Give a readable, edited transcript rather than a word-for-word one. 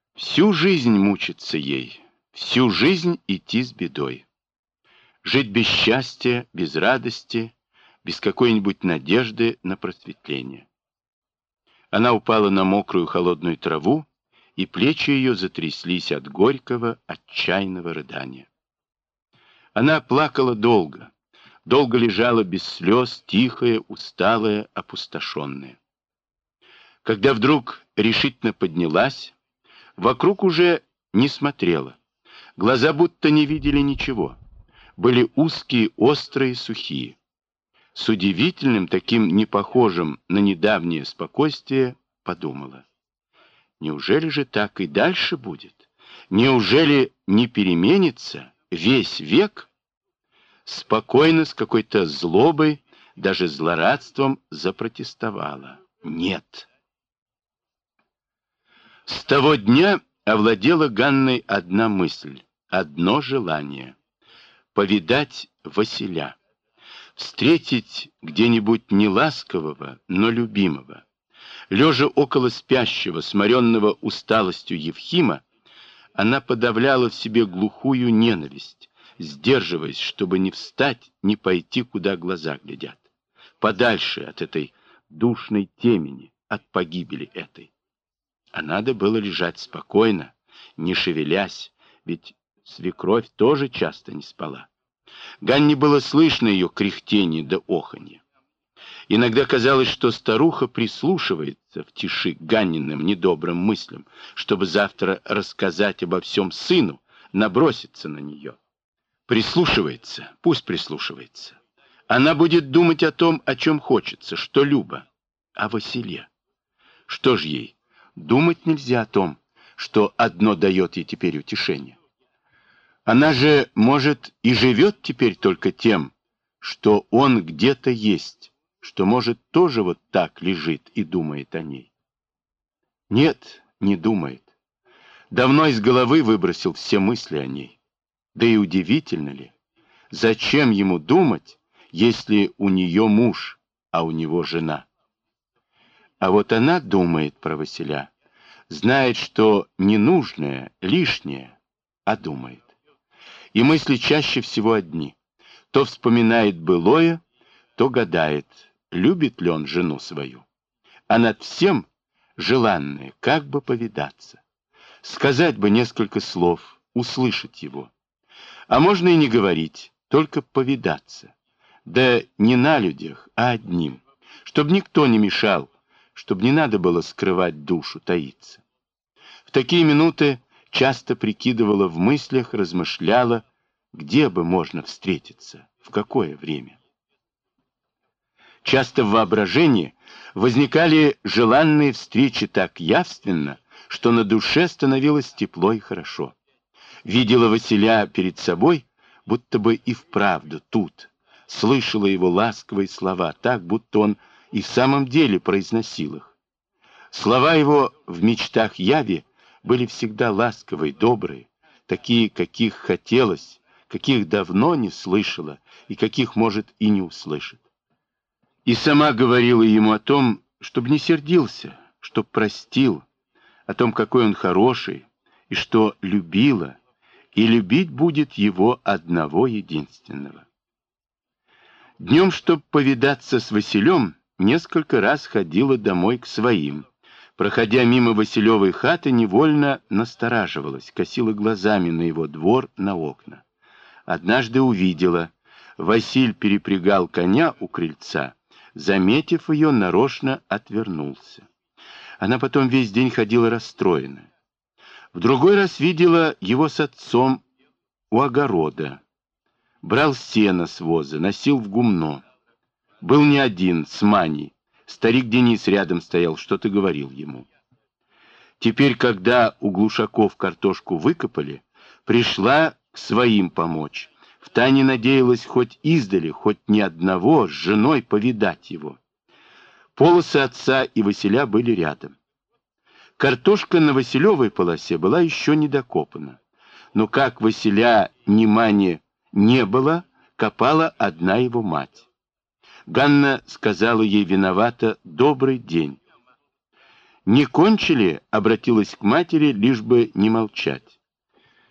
Всю жизнь мучиться ей, всю жизнь идти с бедой. Жить без счастья, без радости, без какой-нибудь надежды на просветление. Она упала на мокрую холодную траву, и плечи ее затряслись от горького, отчаянного рыдания. Она плакала долго, долго лежала без слез, тихая, усталая, опустошенная. Когда вдруг решительно поднялась, вокруг уже не смотрела. Глаза будто не видели ничего. Были узкие, острые, сухие. С удивительным, таким непохожим на недавнее спокойствие, подумала. Неужели же так и дальше будет? Неужели не переменится весь век? Спокойно, с какой-то злобой, даже злорадством запротестовала. Нет. С того дня овладела Ганной одна мысль, одно желание — повидать Василя, встретить где-нибудь не ласкового, но любимого. Лежа около спящего, сморенного усталостью Евхима, она подавляла в себе глухую ненависть, сдерживаясь, чтобы не встать, не пойти, куда глаза глядят, подальше от этой душной темени, от погибели этой. А надо было лежать спокойно, не шевелясь, ведь свекровь тоже часто не спала. Ганне было слышно ее кряхтение да оханье. Иногда казалось, что старуха прислушивается в тиши к Ганниным недобрым мыслям, чтобы завтра рассказать обо всем сыну, наброситься на нее. Прислушивается, пусть прислушивается. Она будет думать о том, о чем хочется, что Люба, о Василе. Что ж ей? Думать нельзя о том, что одно дает ей теперь утешение. Она же, может, и живет теперь только тем, что он где-то есть, что, может, тоже вот так лежит и думает о ней. Нет, не думает. Давно из головы выбросил все мысли о ней. Да и удивительно ли, зачем ему думать, если у нее муж, а у него жена? А вот она думает про Василя, знает, что ненужное, лишнее, а думает. И мысли чаще всего одни. То вспоминает былое, то гадает, любит ли он жену свою. А над всем желанное, как бы повидаться. Сказать бы несколько слов, услышать его. А можно и не говорить, только повидаться. Да не на людях, а одним. Чтобы никто не мешал, чтобы не надо было скрывать душу, таиться. В такие минуты часто прикидывала в мыслях, размышляла, где бы можно встретиться, в какое время. Часто в воображении возникали желанные встречи так явственно, что на душе становилось тепло и хорошо. Видела Василя перед собой, будто бы и вправду тут, слышала его ласковые слова, так, будто он и в самом деле произносил их. Слова его в мечтах яви были всегда ласковые, добрые, такие, каких хотелось, каких давно не слышала и каких, может, и не услышит. И сама говорила ему о том, чтобы не сердился, чтоб простил, о том, какой он хороший, и что любила, и любить будет его одного единственного. Днем, чтоб повидаться с Василем, несколько раз ходила домой к своим. Проходя мимо Василевой хаты, невольно настораживалась, косила глазами на его двор, на окна. Однажды увидела, Василь перепрягал коня у крыльца, заметив ее, нарочно отвернулся. Она потом весь день ходила расстроенная. В другой раз видела его с отцом у огорода. Брал сено с воза, носил в гумно. Был не один, с Маней. Старик Денис рядом стоял, что-то говорил ему. Теперь, когда у Глушаков картошку выкопали, пришла к своим помочь. Втайне надеялась хоть издали, хоть ни одного, с женой повидать его. Полосы отца и Василя были рядом. Картошка на Василевой полосе была еще не докопана. Но как Василя ни Мани не было, копала одна его мать. Ганна сказала ей виновата «добрый день». «Не кончили?» — обратилась к матери, лишь бы не молчать.